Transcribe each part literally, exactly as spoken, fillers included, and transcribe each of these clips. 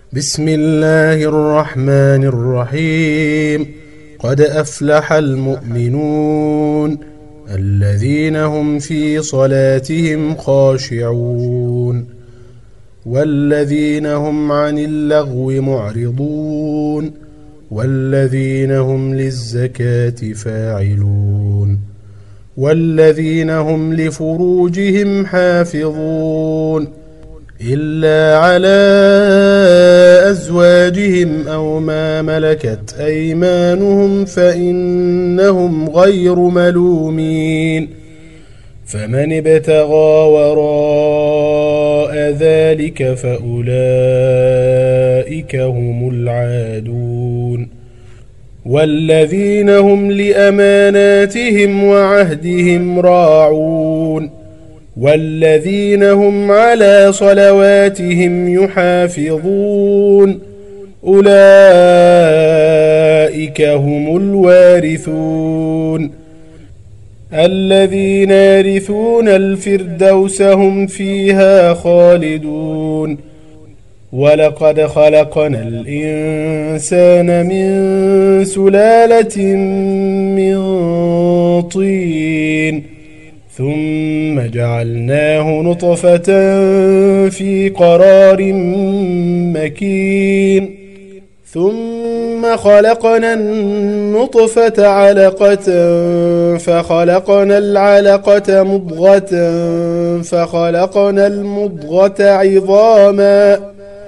بسم الله الرحمن الرحيم. قد أفلح المؤمنون الذين هم في صلاتهم خاشعون والذين هم عن اللغو معرضون والذين هم للزكاة فاعلون والذين هم لفروجهم حافظون إلا على أزواجهم أو ما ملكت أيمانهم فإنهم غير ملومين. فمن ابتغى وراء ذلك فأولئك هم العادون والذين هم لأماناتهم وعهدهم راعون والذين هم على صلواتهم يحافظون أولئك هم الوارثون الذين يرثون الفردوس هم فيها خالدون. ولقد خلقنا الإنسان من سلالة من طين ثم جعلناه نطفة في قرار مكين ثم خلقنا النطفة علقة فخلقنا العلقة مضغة فخلقنا المضغة عظاما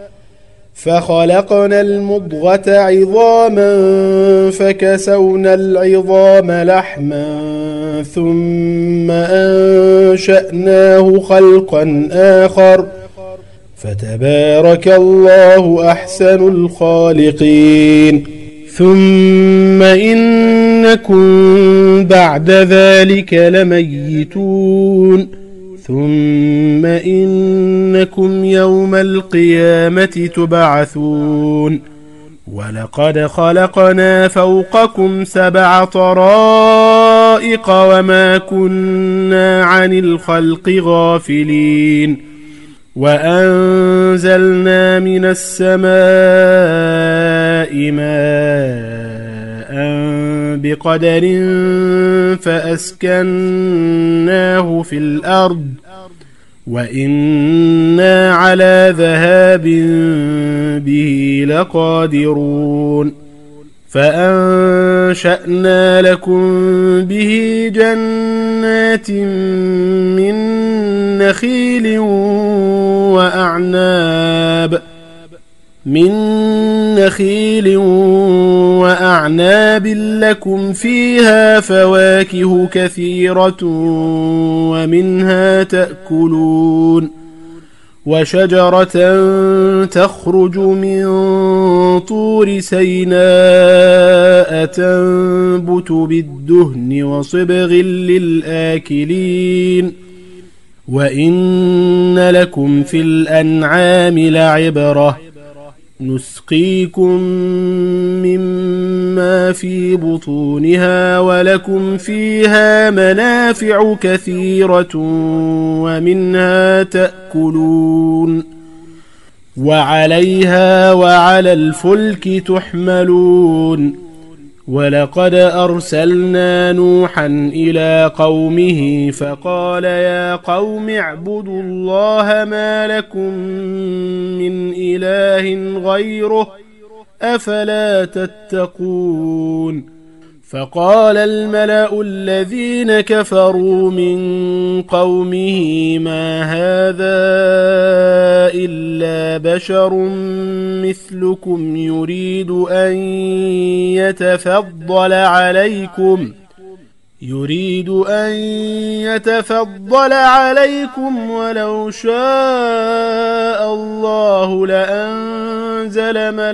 فخلقنا المضغة عظاما فكسونا العظام لحما ثم أنشأناه خلقا آخر فتبارك الله أحسن الخالقين. ثم إنكم بعد ذلك لميتون ثم إنكم يوم القيامة تبعثون. ولقد خلقنا فوقكم سبع طرائق وما كنا عن الخلق غافلين وأنزلنا من السماء ماء بقدر فأسكناه في الأرض وإنا على ذهاب به لقادرون. فأنشأنا لكم به جنات من نخيل وأعناب من نخيل وأعناب لكم فيها فواكه كثيرة ومنها تأكلون وشجرة تخرج من طور سيناء تنبت بالدهن وصبغ للآكلين وإن لكم في الأنعام لعبرة نسقيكم مما في بطونها ولكم فيها منافع كثيرة ومنها تأكلون وعليها وعلى الفلك تحملون. ولقد أرسلنا نوحا إلى قومه فقال يا قوم اعبدوا الله ما لكم من إله غيره أفلا تتقون. فقال الملأ الذين كفروا من قومه ما هذا إلا بشر مثلكم يريد أن يتفضل عليكم يريد أن يتفضل عليكم ولو شاء الله لأنزل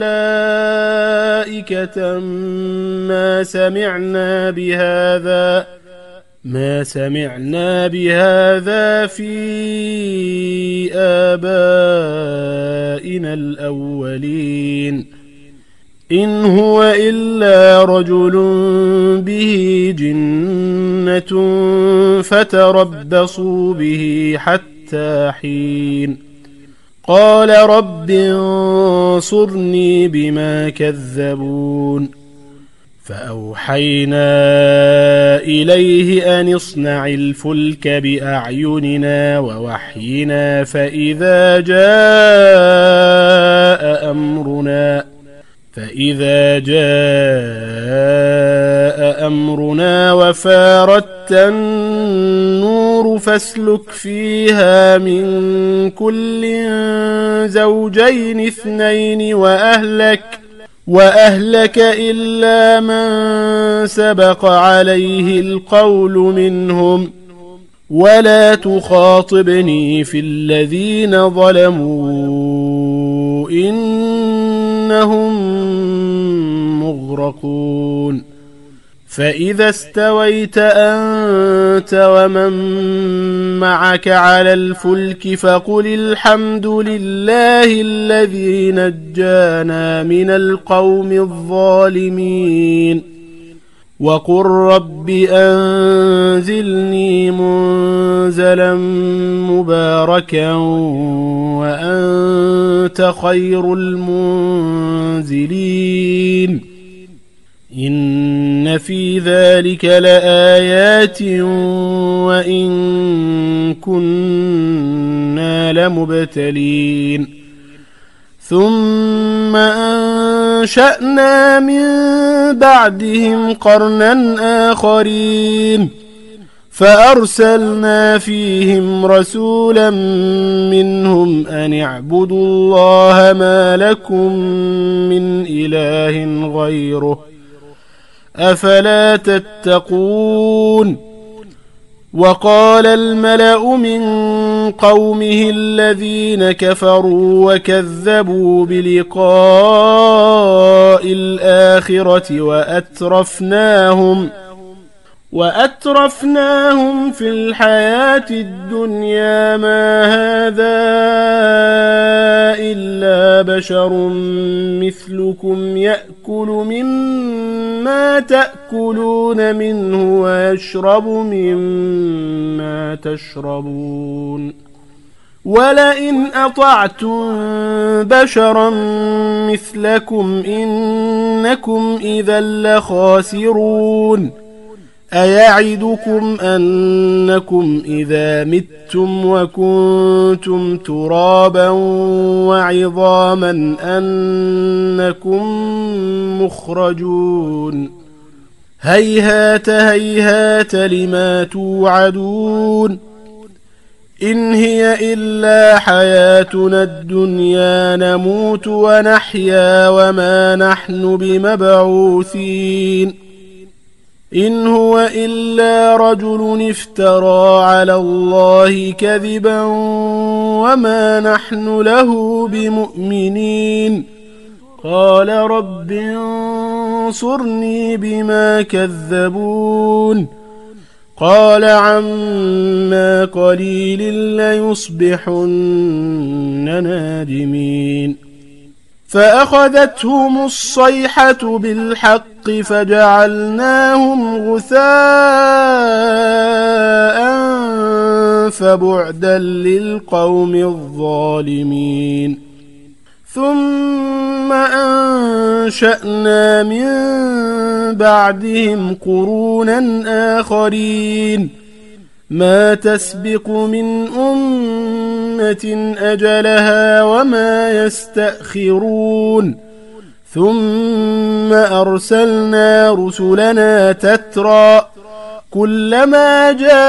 ملائكة ما سمعنا بهذا ما سمعنا بهذا في آبائنا الأولين إن هو إلا رجل به جنة فتربصوا به حتى حين قال رب انصرني بما كذبون فأوحينا إليه أن اصنع الفلك بأعيننا ووحينا فإذا جاء أمرنا فإذا جاء أمرنا وفارت النور فاسلك فيها من كل زوجين اثنين وأهلك وأهلك إلا من سبق عليه القول منهم ولا تخاطبني في الذين ظلموا إنهم مغرقون فإذا استويت أنت ومن معك على الفلك فقل الحمد لله الذي نجانا من القوم الظالمين وقل رب أنزلني منزلا مباركا وأنت خير المنزلين إن في ذلك لآيات وإن كنا لمبتلين ثم أنشأنا من بعدهم قرنا آخرين فأرسلنا فيهم رسولا منهم أن اعبدوا الله ما لكم من إله غيره أفلا تتقون وقال الملأ من قومه الذين كفروا وكذبوا بلقاء الآخرة وأترفناهم وأترفناهم في الحياة الدنيا ما هذا إلا بشر مثلكم يأكل مما تأكلون منه ويشرب مما تشربون ولئن أطعتم بشرا مثلكم إنكم إذا لخاسرون أيعدكم أنكم إذا متم وكنتم ترابا وعظاما أنكم مخرجون هيهات هيهات لما توعدون إن هي إلا حياتنا الدنيا نموت ونحيا وما نحن بمبعوثين إن هو إلا رجل افترى على الله كذبا وما نحن له بمؤمنين قال رب انصرني بما كذبون قال عما قليل ليصبحن نادمين فأخذتهم الصيحة بالحق فجعلناهم غثاء فبعدا للقوم الظالمين ثم أنشأنا من بعدهم قرونا آخرين ما تسبق من أمة أجلها وما يستأخرون ثم أرسلنا رسلنا تترى كلما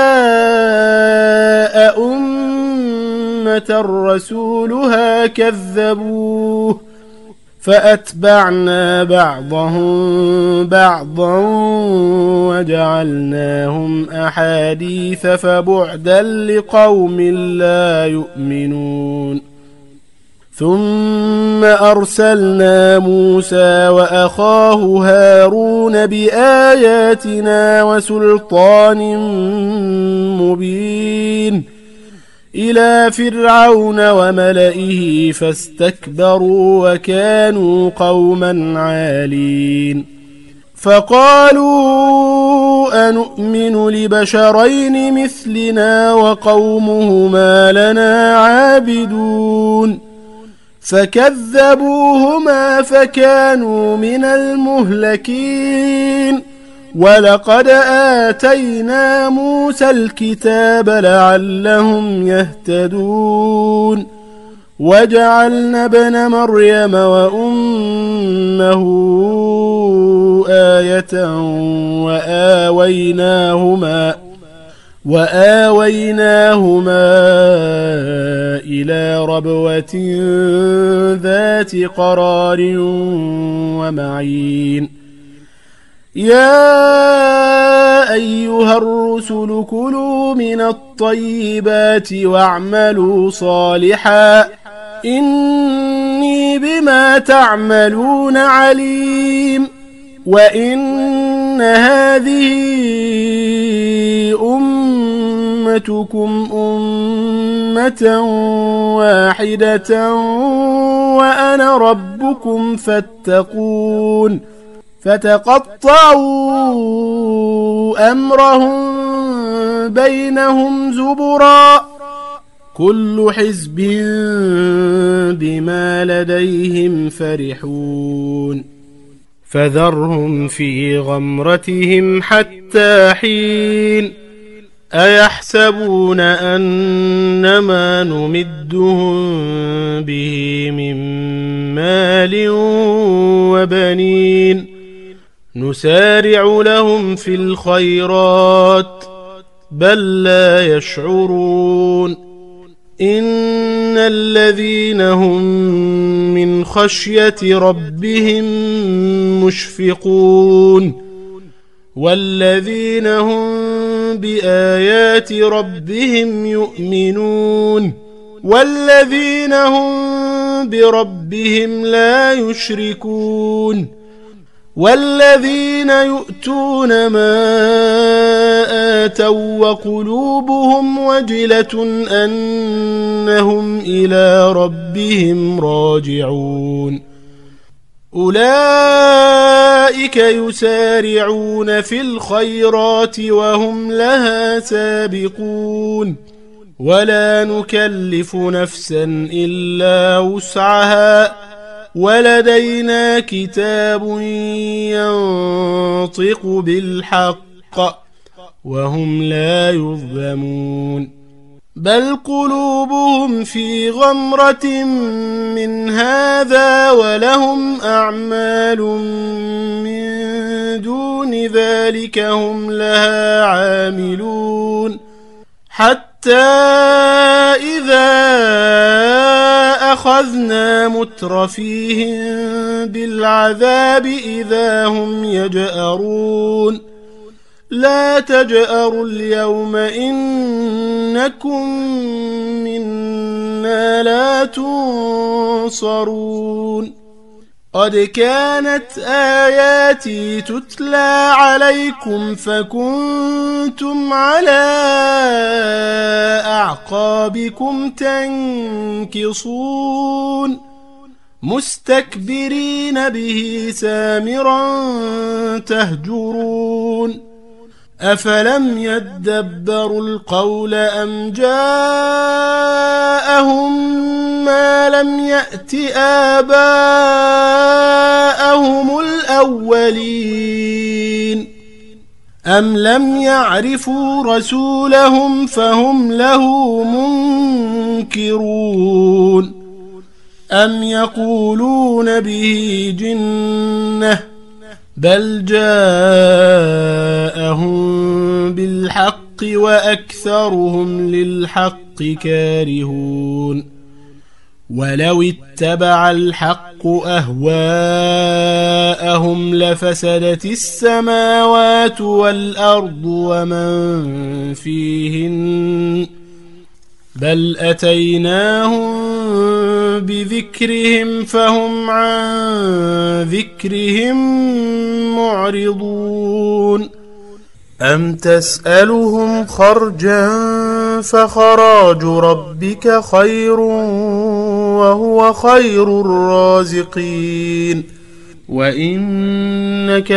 جاء أمة رسولها كذبوه فأتبعنا بعضهم بعضا وجعلناهم أحاديث فبعدا لقوم لا يؤمنون ثم أرسلنا موسى وأخاه هارون بآياتنا وسلطان مبين إلى فرعون وملئه فاستكبروا وكانوا قوما عالين فقالوا أنؤمن لبشرين مثلنا وقومهما لنا عابدون فكذبوهما فكانوا من المهلكين ولقد آتينا موسى الكتاب لعلهم يهتدون وجعلنا ابن مريم وأمه آية وآويناهما وآويناهما إلى ربوة ذات قرار ومعين يا أيها الرسل كلوا من الطيبات واعملوا صالحا إني بما تعملون عليم وإن هذه أمتكم أمة واحدة وأنا ربكم فاتقون فتقطعوا أمرهم بينهم زبرا كل حزب بما لديهم فرحون فذرهم في غمرتهم حتى حين أيحسبون أن ما نمدهم به من مال وبنين نسارع لهم في الخيرات بل لا يشعرون إن الذين هم من خشية ربهم مشفقون والذين هم بآيات ربهم يؤمنون والذين هم بربهم لا يشركون والذين يؤتون ما آتوا وقلوبهم وجلة أنهم إلى ربهم راجعون أولئك يسارعون في الخيرات وهم لها سابقون ولا نكلف نفسا إلا وسعها ولدينا كتاب ينطق بالحق وهم لا يظلمون بل قلوبهم في غمرة من هذا ولهم أعمال من دون ذلك هم لها عاملون حتى إذا أخذنا مترفيهم بالعذاب إذا هم يجأرون لا تجأروا اليوم إنكم منا لا تنصرون قد كانت آياتي تتلى عليكم فكنتم على أعقابكم تنكصون مستكبرين به سامرا تهجرون أفلم يدبروا القول أم جاءهم ما لم يأت آباءهم الأولين أم لم يعرفوا رسولهم فهم له منكرون أم يقولون به جنة بل جاءهم بالحق وأكثرهم للحق كارهون ولو اتبع الحق أهواءهم لفسدت السماوات والأرض ومن فيهن بل أتيناهم بذكرهم فهم عن ذكرهم معرضون أم تسألهم خرجا فخراج ربك خير وهو خير الرازقين وإنك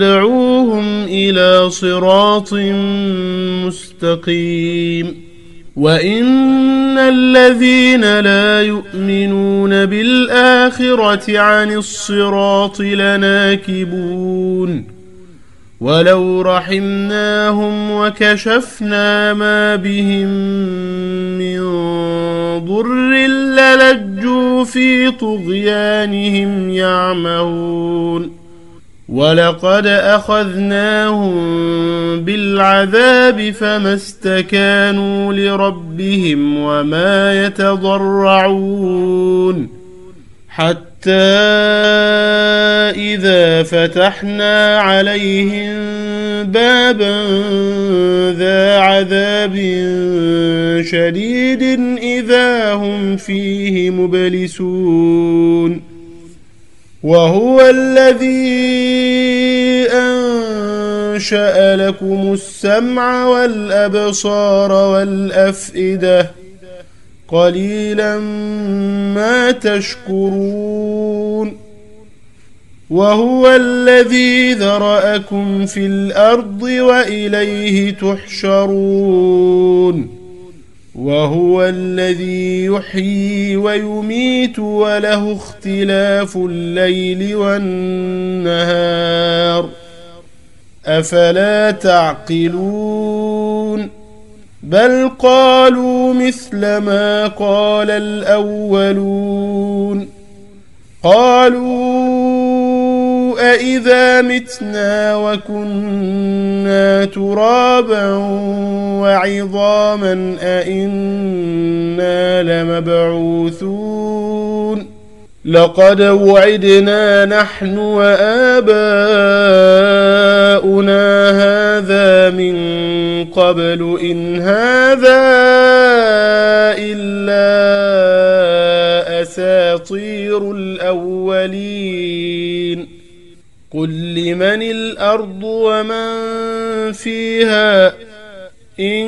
لتدعوهم إلى صراط مستقيم وإن الذين لا يؤمنون بالآخرة عن الصراط لناكبون ولو رحمناهم وكشفنا ما بهم من ضر للجوا في طغيانهم يعمهون ولقد أخذناهم بالعذاب فما استكانوا لربهم وما يتضرعون حتى إذا فتحنا عليهم بابا ذا عذاب شديد إذا هم فيه مبلسون وهو الذي أنشأ لكم السمع والأبصار والأفئدة قليلا ما تشكرون وهو الذي ذرأكم في الأرض وإليه تحشرون وهو الذي يحيي ويميت وله اختلاف الليل والنهار أفلا تعقلون بل قالوا مثل ما قال الأولون قالوا أإذا متنا وكنا ترابا وعظاما أإنا لمبعوثون لقد وعدنا نحن وآباؤنا هذا من قبل إن هذا إلا أساطير الأولين قل لمن الأرض ومن فيها إن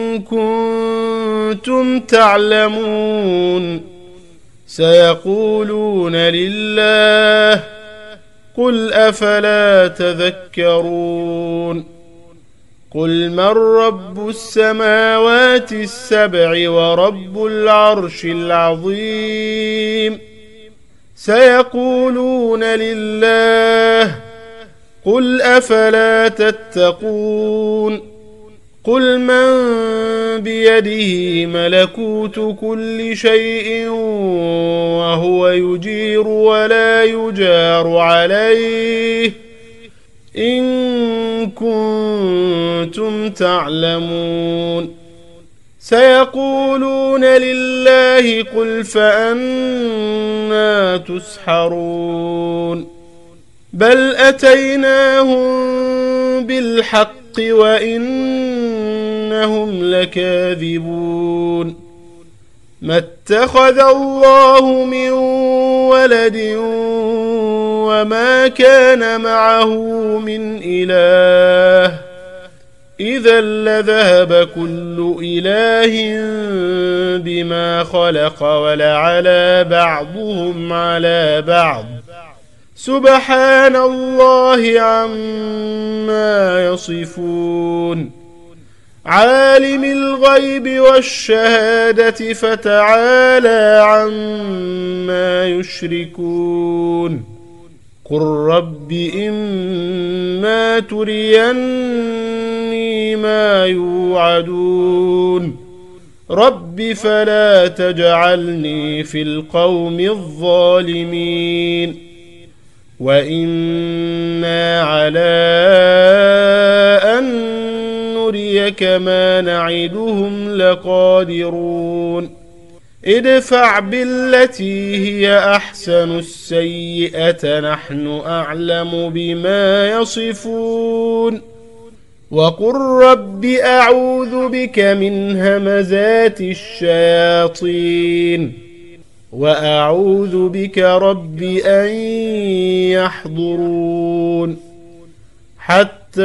كنتم تعلمون سيقولون لله قل أفلا تذكرون قل من رب السماوات السبع ورب العرش العظيم سيقولون لله قل أفلا تتقون قل من بيده ملكوت كل شيء وهو يجير ولا يجار عليه إن كنتم تعلمون سيقولون لله قل فأنا تسحرون بل أتيناهم بالحق وإنهم لكاذبون ما اتخذ الله من ولد وما كان معه من إله إذا لذهب كل إله بما خلق ولعلى بعضهم على بعض سبحان الله عما يصفون عالم الغيب والشهادة فتعالى عما يشركون قل رب إما تريني ما يوعدون رب فلا تجعلني في القوم الظالمين وإنا على أن نريك ما نعدهم لقادرون ادفع بالتي هي أحسن السيئة نحن أعلم بما يصفون وقل رب أعوذ بك من همزات الشياطين وأعوذ بك رب أن يحضرون حتى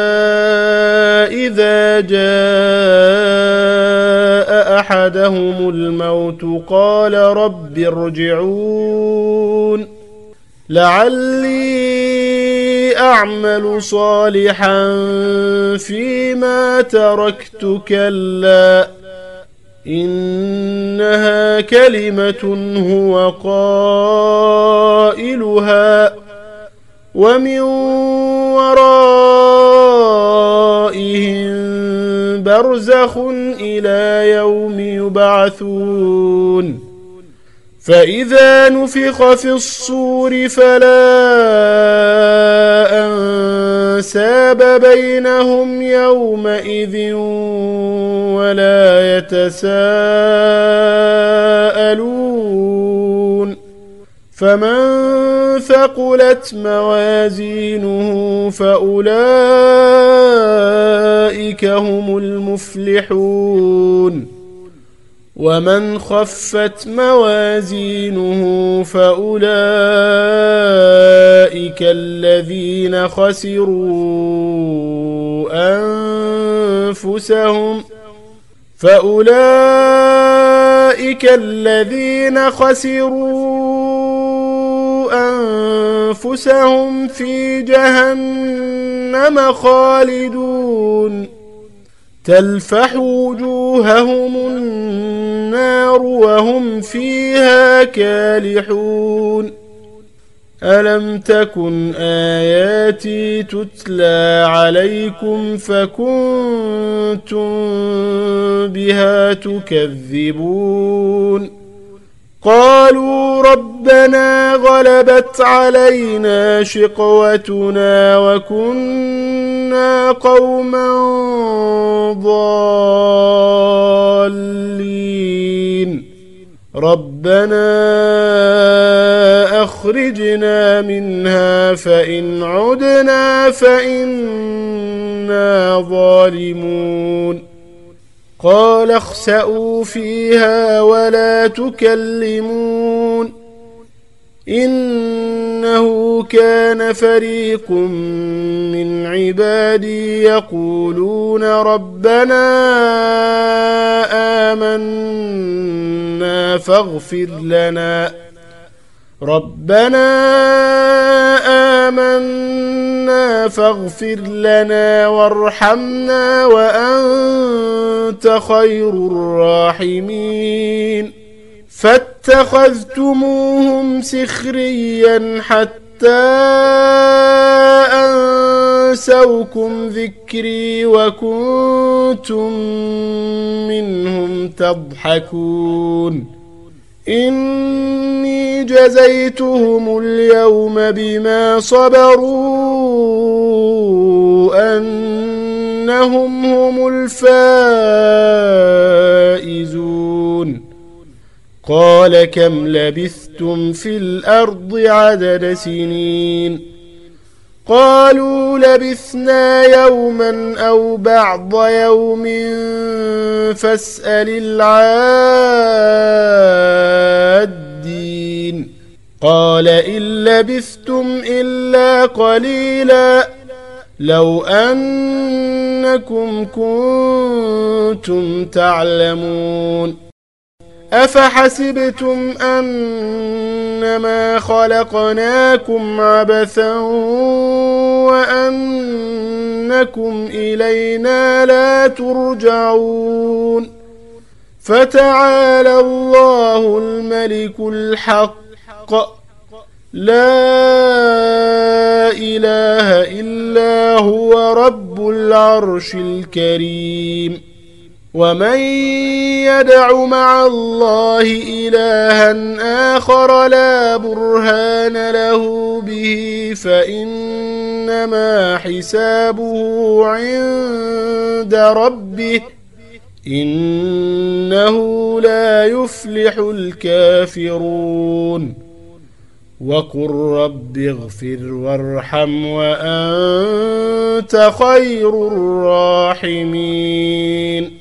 إذا جاء أحدهم الموت قال رب ارجعون لعلي أعمل صالحا فيما تركت كلا إنها كلمة هو قائلها ومن ورائهم برزخ إلى يوم يبعثون فإذا نفخ في الصور فلا أنساب بينهم يومئذ ولا يتساءلون فمن ثقلت موازينه فأولئك هم المفلحون ومن خفت موازينه فأولئك الذين خسروا أنفسهم فأولئك الذين خسروا أنفسهم في جهنم خالدون تلفح وجوههم النار وهم فيها كالحون ألم تكن آياتي تتلى عليكم فكنتم بها تكذبون قالوا ربنا غلبت علينا شقوتنا وكنا قوما ضالين ربنا أخرجنا منها فإن عدنا فإنا ظالمون قال اخسئوا فيها ولا تكلمون إنه كان فريق من عبادي يقولون ربنا آمنا فاغفر لنا ربنا آمنا فاغفر لنا وارحمنا وأنت خير الراحمين فاتخذتموهم سخريا حتى أنسوكم ذكري وكنتم منهم تضحكون إني جزيتهم اليوم بما صبروا أنهم هم الفائزون قال كم لبثتم في الأرض عدد سنين قالوا لبثنا يوما أو بعض يوم فاسأل العادين قال إن لبثتم إلا قليلا لو أنكم كنتم تعلمون أفحسبتم أنما خلقناكم عبثا وأنكم إلينا لا ترجعون فتعالى الله الملك الحق لا إله إلا هو رب العرش الكريم ومن يدع مع الله إلها آخر لا برهان له به فإنما حسابه عند ربه إنه لا يفلح الكافرون وقل رب اغفر وارحم وأنت خير الراحمين